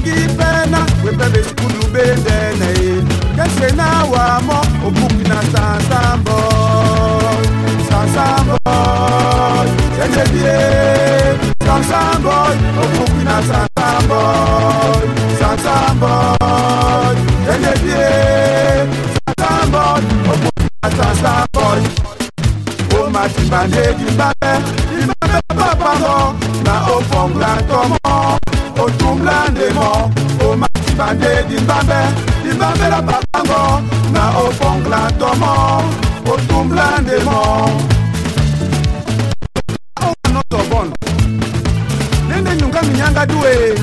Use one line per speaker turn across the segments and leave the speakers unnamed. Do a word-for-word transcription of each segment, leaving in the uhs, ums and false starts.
Nangi pena, we bebe skulu bendene. Kese na wamo, obuki na sansambo. Sansambo, sende die. Sansambo, obuki na sansambo. Sansambo, sende die. Sansambo, obuki na sansambo. O mati bande di bande, di bande papa mo. Na opongla tomo. O tumblande mo, o mati bande di bambe, di bambe la papango, na o pongla tomo, o tumblande mo. O no to bon, nene nyunga minyanga duwe.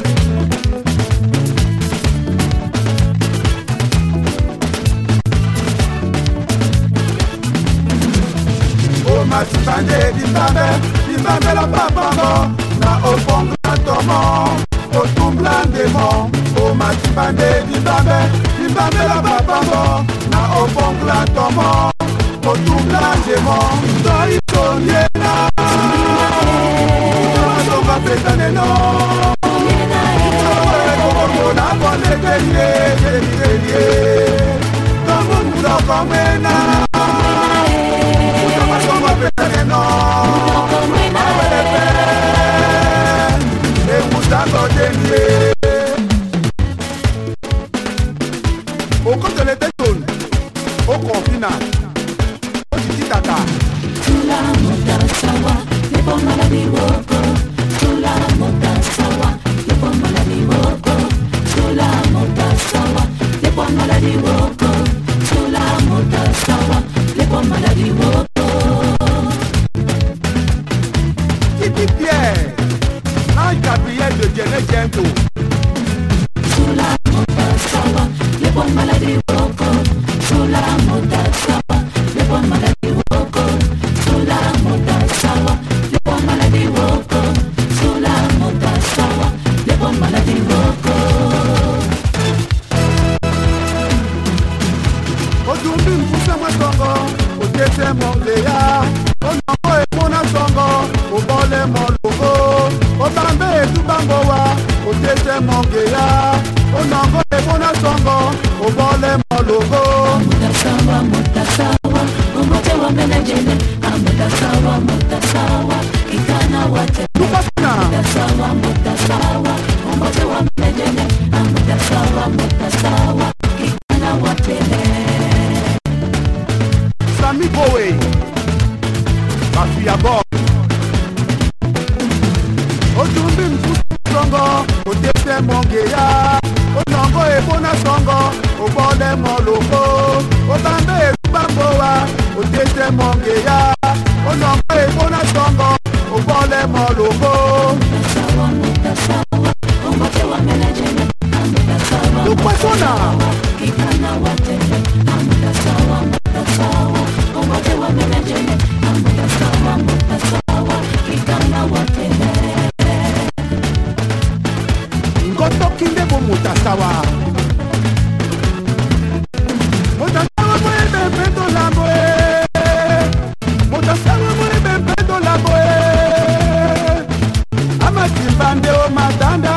O mati bande di bambe, di bambe la papango, na o pongla tomo. O tumblande mo, o matibande di bambe, di bambe la babango, na o pongla tomo, o tumblande mo, doi soniena, o va petane no, o na pone gelie, gelie, gelie, como mundo comena, o va petane no, au compte les détournes, au confinage, au titi tata.
Tula muda sawa, le bon maladi woko. Tula muda sawa, le bon maladi woko. Tula muda sawa, le bon maladi woko. Tula muda sawa, le bon maladi woko.
Titi Pierre, Ange Gabriel de Diené Gento.
Tula muda sawa, le bon maladi woko. Tula muda sawa, le bon maladi woko. Tula muda sawa, le bon maladi woko. Tula muda sawa, le bon maladi woko.
Ojumbi mpusa mwasongo, ojete mongeya. Onongo e mona songo, obole molugo. Obambe e tubambowa, ojete mongeya. Onongo e mona songo, obole molugo.
Muda sawa, muda sawa, umote wa menajene. Muda sawa, muda sawa, ikana wate.
Lupasina.
Muda sawa, muda sawa, umote wa menajene. Muda sawa, muda sawa, ikana wate.
Sami Bowe, Mafia Bob. Ojumbi mpusa songo, ojete mongeya. Onongo e bona songo, obole molugo. Obambe e tubambowa, ojete mongeya. Onongo e bona songo, obole molugo.
Muda sawa, muda sawa, umote wa menajene. Muda sawa,
Lupasona.
ikana wate. Muda sawa, muda sawa, umote wa menajene. Muda sawa, muda sawa, ikana wate.
Ngoto kinde bo mutasawa. Mutasawa mo e bembe do lambo e. Mutasawa mo e bembe do lambo e. Ama timbande o matanda